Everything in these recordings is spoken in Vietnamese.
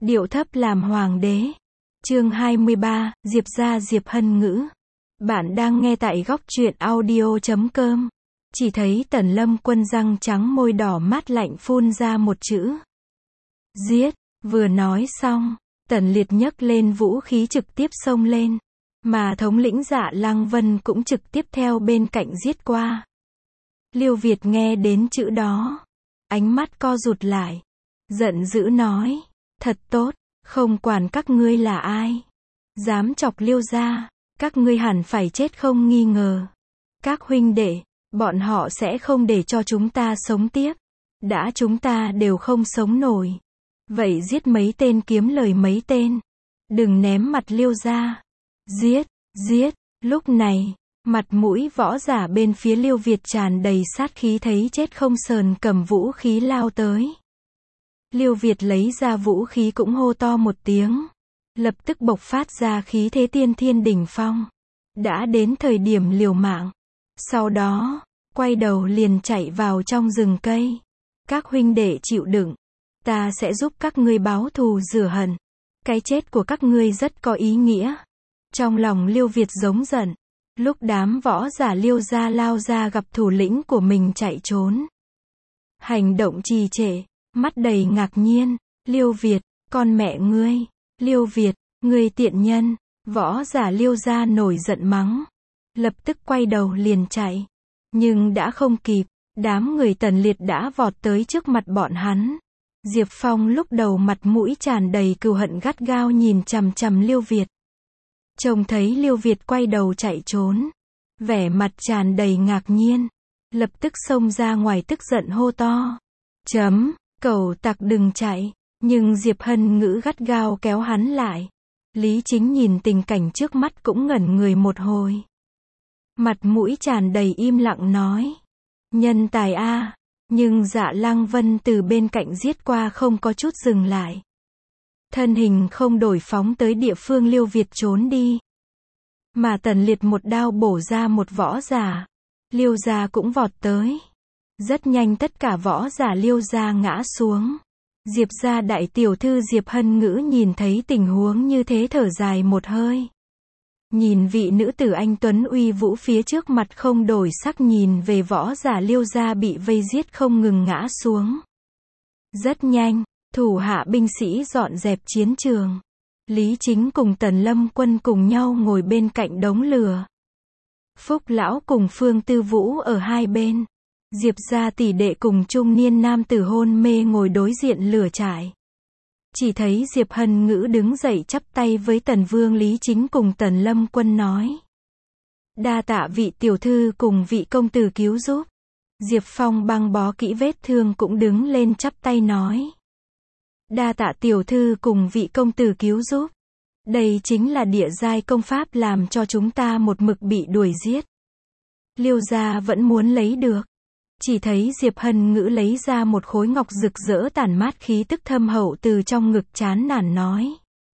Điệu thấp làm hoàng đế. Chương 23, Diệp gia Diệp Hân Ngữ. Bạn đang nghe tại góc truyện audio.com. Chỉ thấy Tần Lâm Quân răng trắng môi đỏ mát lạnh phun ra một chữ. Giết, vừa nói xong, Tần Liệt nhấc lên vũ khí trực tiếp xông lên. Mà thống lĩnh Dạ Lăng Vân cũng trực tiếp theo bên cạnh giết qua. Liêu Việt nghe đến chữ đó. Ánh mắt co rụt lại. Giận dữ nói. Thật tốt, không quản các ngươi là ai. Dám chọc Liêu gia, các ngươi hẳn phải chết không nghi ngờ. Các huynh đệ, bọn họ sẽ không để cho chúng ta sống tiếp. Đã chúng ta đều không sống nổi. Vậy giết mấy tên kiếm lời mấy tên. Đừng ném mặt Liêu gia. Giết, giết. Lúc này, mặt mũi võ giả bên phía Liêu Việt tràn đầy sát khí, thấy chết không sờn cầm vũ khí lao tới. Liêu Việt lấy ra vũ khí cũng hô to một tiếng. Lập tức bộc phát ra khí thế tiên thiên đỉnh phong. Đã đến thời điểm liều mạng. Sau đó, quay đầu liền chạy vào trong rừng cây. Các huynh đệ chịu đựng. Ta sẽ giúp các ngươi báo thù rửa hận. Cái chết của các ngươi rất có ý nghĩa. Trong lòng Liêu Việt giống giận. Lúc đám võ giả Liêu gia lao ra gặp thủ lĩnh của mình chạy trốn. Hành động trì trệ. Mắt đầy ngạc nhiên. Liêu Việt, con mẹ ngươi. Liêu Việt, ngươi tiện nhân. Võ giả Liêu gia nổi giận mắng. Lập tức quay đầu liền chạy. Nhưng đã không kịp. Đám người Tần Liệt đã vọt tới trước mặt bọn hắn. Diệp Phong lúc đầu mặt mũi tràn đầy cừu hận gắt gao nhìn chằm chằm Liêu Việt. Trông thấy Liêu Việt quay đầu chạy trốn. Vẻ mặt tràn đầy ngạc nhiên. Lập tức xông ra ngoài tức giận hô to. Cẩu tặc đừng chạy. Nhưng Diệp Hân Ngữ gắt gao kéo hắn lại. Lý Chính nhìn tình cảnh trước mắt cũng ngẩn người một hồi. Mặt mũi tràn đầy im lặng nói. Nhân tài a. Nhưng Dạ Lăng Vân từ bên cạnh giết qua không có chút dừng lại. Thân hình không đổi phóng tới địa phương Liêu Việt trốn đi. Mà Tần Liệt một đao bổ ra một võ giả. Liêu gia cũng vọt tới. Rất nhanh tất cả võ giả Liêu gia ngã xuống. Diệp gia đại tiểu thư Diệp Hân Ngữ nhìn thấy tình huống như thế thở dài một hơi. Nhìn vị nữ tử anh tuấn uy vũ phía trước, mặt không đổi sắc nhìn về võ giả Liêu gia bị vây giết không ngừng ngã xuống. Rất nhanh, thủ hạ binh sĩ dọn dẹp chiến trường. Lý Chính cùng Tần Lâm Quân cùng nhau ngồi bên cạnh đống lửa. Phúc Lão cùng Phương Tư Vũ ở hai bên. Diệp gia tỷ đệ cùng trung niên nam tử hôn mê ngồi đối diện lửa trại. Chỉ thấy Diệp Hân Ngữ đứng dậy chắp tay với Tần Vương Lý Chính cùng Tần Lâm Quân nói. Đa tạ vị tiểu thư cùng vị công tử cứu giúp. Diệp Phong băng bó kỹ vết thương cũng đứng lên chắp tay nói. Đa tạ tiểu thư cùng vị công tử cứu giúp. Đây chính là địa giai công pháp làm cho chúng ta một mực bị đuổi giết. Liêu gia vẫn muốn lấy được. Chỉ thấy Diệp Hân Ngữ lấy ra một khối ngọc rực rỡ tản mát khí tức thâm hậu từ trong ngực, chán nản nói.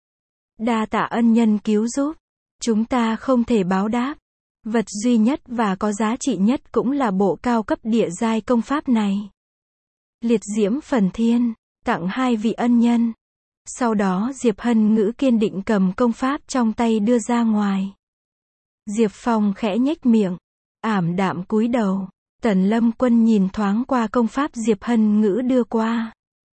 Đa tạ ân nhân cứu giúp. Chúng ta không thể báo đáp. Vật duy nhất và có giá trị nhất cũng là bộ cao cấp địa giai công pháp này. Liệt diễm phần thiên, tặng hai vị ân nhân. Sau đó Diệp Hân Ngữ kiên định cầm công pháp trong tay đưa ra ngoài. Diệp Phong khẽ nhếch miệng, ảm đạm cúi đầu. Tần Lâm Quân nhìn thoáng qua công pháp Diệp Hân Ngữ đưa qua.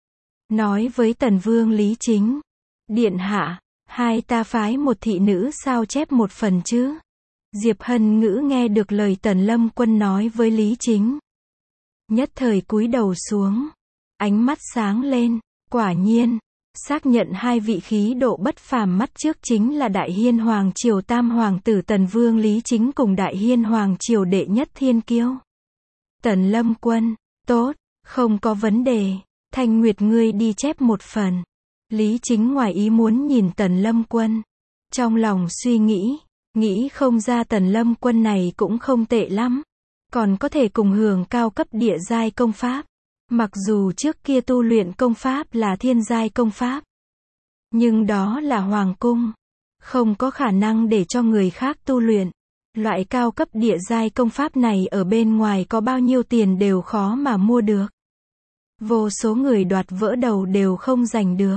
Nói với Tần Vương Lý Chính. Điện hạ, hai ta phái một thị nữ sao chép một phần chứ. Diệp Hân Ngữ nghe được lời Tần Lâm Quân nói với Lý Chính. Nhất thời cúi đầu xuống. Ánh mắt sáng lên. Quả nhiên, xác nhận hai vị khí độ bất phàm mắt trước chính là Đại Hiên Hoàng Triều Tam Hoàng tử Tần Vương Lý Chính cùng Đại Hiên Hoàng Triều đệ nhất thiên kiêu. Tần Lâm Quân, tốt, không có vấn đề. Thanh Nguyệt ngươi đi chép một phần. Lý Chính ngoài ý muốn nhìn Tần Lâm Quân. Trong lòng suy nghĩ không ra Tần Lâm Quân này cũng không tệ lắm. Còn có thể cùng hưởng cao cấp địa giai công pháp. Mặc dù trước kia tu luyện công pháp là thiên giai công pháp. Nhưng đó là hoàng cung. Không có khả năng để cho người khác tu luyện. Loại cao cấp địa giai công pháp này ở bên ngoài có bao nhiêu tiền đều khó mà mua được. Vô số người đoạt vỡ đầu đều không giành được.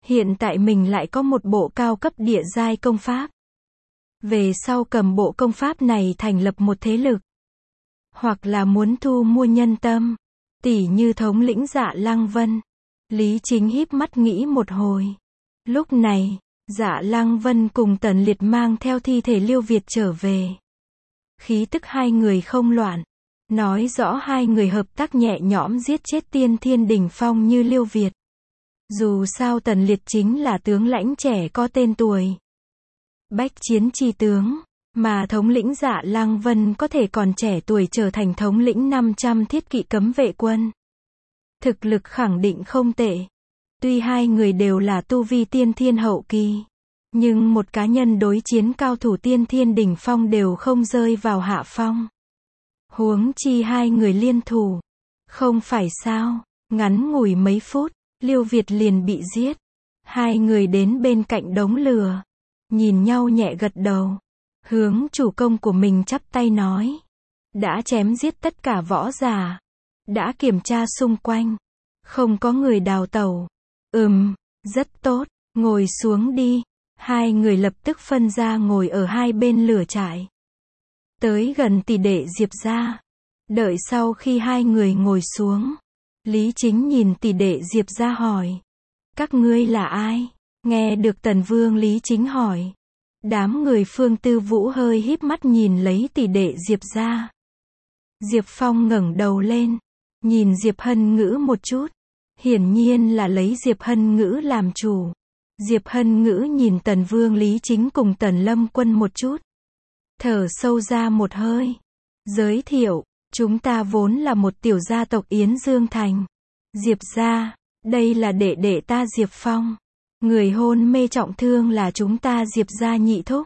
Hiện tại mình lại có một bộ cao cấp địa giai công pháp. Về sau cầm bộ công pháp này thành lập một thế lực. Hoặc là muốn thu mua nhân tâm. Tỉ như thống lĩnh Dạ Lăng Vân. Lý Chính híp mắt nghĩ một hồi. Lúc này, Dạ Lăng Vân cùng Tần Liệt mang theo thi thể Liêu Việt trở về. Khí tức hai người không loạn. Nói rõ hai người hợp tác nhẹ nhõm giết chết tiên thiên đỉnh phong như Liêu Việt. Dù sao Tần Liệt chính là tướng lãnh trẻ có tên tuổi. Bách chiến chi tướng. Mà thống lĩnh Dạ Lăng Vân có thể còn trẻ tuổi trở thành thống lĩnh 500 thiết kỵ cấm vệ quân. Thực lực khẳng định không tệ. Tuy hai người đều là tu vi tiên thiên hậu kỳ. Nhưng một cá nhân đối chiến cao thủ tiên thiên đỉnh phong đều không rơi vào hạ phong. Huống chi hai người liên thủ. Không phải sao, ngắn ngủi mấy phút, Liêu Việt liền bị giết. Hai người đến bên cạnh đống lửa. Nhìn nhau nhẹ gật đầu. Hướng chủ công của mình chắp tay nói. Đã chém giết tất cả võ giả. Đã kiểm tra xung quanh. Không có người đào tẩu. Rất tốt, ngồi xuống đi. Hai người lập tức phân ra ngồi ở hai bên lửa trại. Tới gần tỷ đệ Diệp gia. Đợi sau khi hai người ngồi xuống. Lý Chính nhìn tỷ đệ Diệp gia hỏi. Các ngươi là ai? Nghe được Tần Vương Lý Chính hỏi. Đám người Phương Tư Vũ hơi híp mắt nhìn lấy tỷ đệ Diệp gia. Diệp Phong ngẩng đầu lên. Nhìn Diệp Hân Ngữ một chút. Hiển nhiên là lấy Diệp Hân Ngữ làm chủ. Diệp Hân Ngữ nhìn Tần Vương Lý Chính cùng Tần Lâm Quân một chút. Thở sâu ra một hơi. Giới thiệu, chúng ta vốn là một tiểu gia tộc Yến Dương Thành. Diệp gia, đây là đệ đệ ta Diệp Phong. Người hôn mê trọng thương là chúng ta Diệp gia nhị thúc.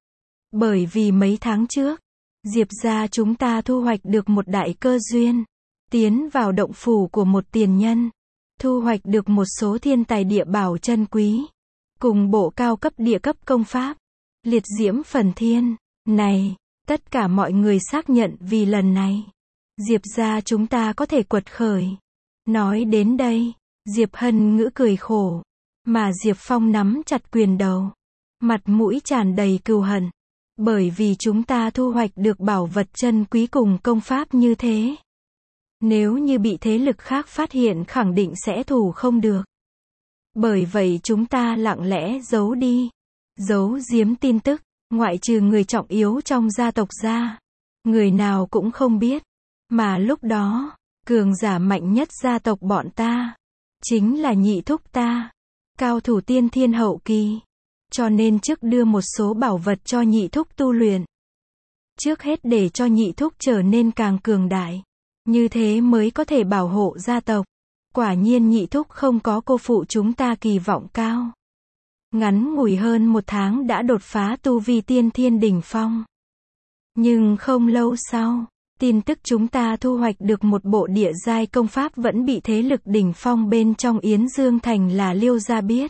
Bởi vì mấy tháng trước, Diệp gia chúng ta thu hoạch được một đại cơ duyên. Tiến vào động phủ của một tiền nhân. Thu hoạch được một số thiên tài địa bảo chân quý. Cùng bộ cao cấp địa cấp công pháp. Liệt diễm phần thiên. Này, tất cả mọi người xác nhận vì lần này. Diệp gia chúng ta có thể quật khởi. Nói đến đây, Diệp Hân Ngữ cười khổ. Mà Diệp Phong nắm chặt quyền đầu. Mặt mũi tràn đầy cừu hận. Bởi vì chúng ta thu hoạch được bảo vật chân quý cùng công pháp như thế. Nếu như bị thế lực khác phát hiện khẳng định sẽ thủ không được. Bởi vậy chúng ta lặng lẽ giấu đi. Giấu giếm tin tức. Ngoại trừ người trọng yếu trong gia tộc ra. Người nào cũng không biết. Mà lúc đó, cường giả mạnh nhất gia tộc bọn ta. Chính là nhị thúc ta. Cao thủ tiên thiên hậu kỳ. Cho nên trước đưa một số bảo vật cho nhị thúc tu luyện. Trước hết để cho nhị thúc trở nên càng cường đại. Như thế mới có thể bảo hộ gia tộc. Quả nhiên nhị thúc không có cô phụ chúng ta kỳ vọng cao. Ngắn ngủi hơn một tháng đã đột phá tu vi tiên thiên đỉnh phong. Nhưng không lâu sau, tin tức chúng ta thu hoạch được một bộ địa giai công pháp vẫn bị thế lực đỉnh phong bên trong Yến Dương Thành là Liêu gia biết.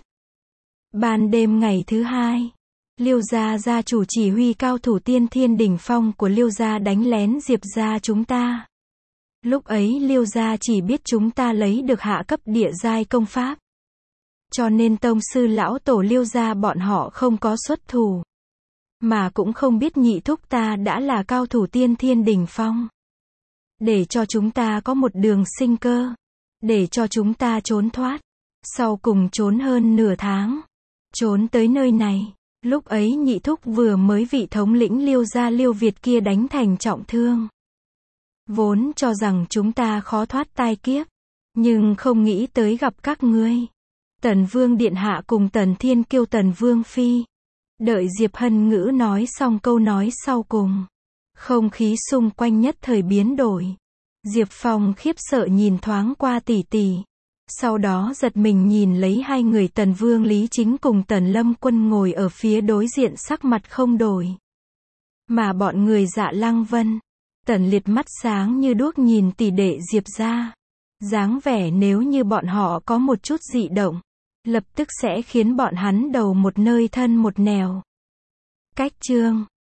Ban đêm ngày thứ hai, Liêu gia gia chủ chỉ huy cao thủ tiên thiên đỉnh phong của Liêu gia đánh lén Diệp gia chúng ta. Lúc ấy Liêu gia chỉ biết chúng ta lấy được hạ cấp địa giai công pháp. Cho nên tông sư lão tổ Liêu gia bọn họ không có xuất thủ. Mà cũng không biết nhị thúc ta đã là cao thủ tiên thiên đỉnh phong. Để cho chúng ta có một đường sinh cơ. Để cho chúng ta trốn thoát. Sau cùng trốn hơn nửa tháng. Trốn tới nơi này. Lúc ấy nhị thúc vừa mới vị thống lĩnh Liêu gia Liêu Việt kia đánh thành trọng thương. Vốn cho rằng chúng ta khó thoát tai kiếp. Nhưng không nghĩ tới gặp các ngươi. Tần Vương Điện Hạ cùng Tần Thiên Kiêu Tần Vương Phi. Đợi Diệp Hân Ngữ nói xong câu nói sau cùng. Không khí xung quanh nhất thời biến đổi. Diệp Phong khiếp sợ nhìn thoáng qua tỷ tỷ. Sau đó giật mình nhìn lấy hai người Tần Vương Lý Chính cùng Tần Lâm Quân ngồi ở phía đối diện sắc mặt không đổi. Mà bọn người Dạ Lăng Vân. Tần Liệt mắt sáng như đuốc nhìn tỷ đệ Diệp gia. Dáng vẻ nếu như bọn họ có một chút dị động. Lập tức sẽ khiến bọn hắn đầu một nơi thân một nẻo. Cách chương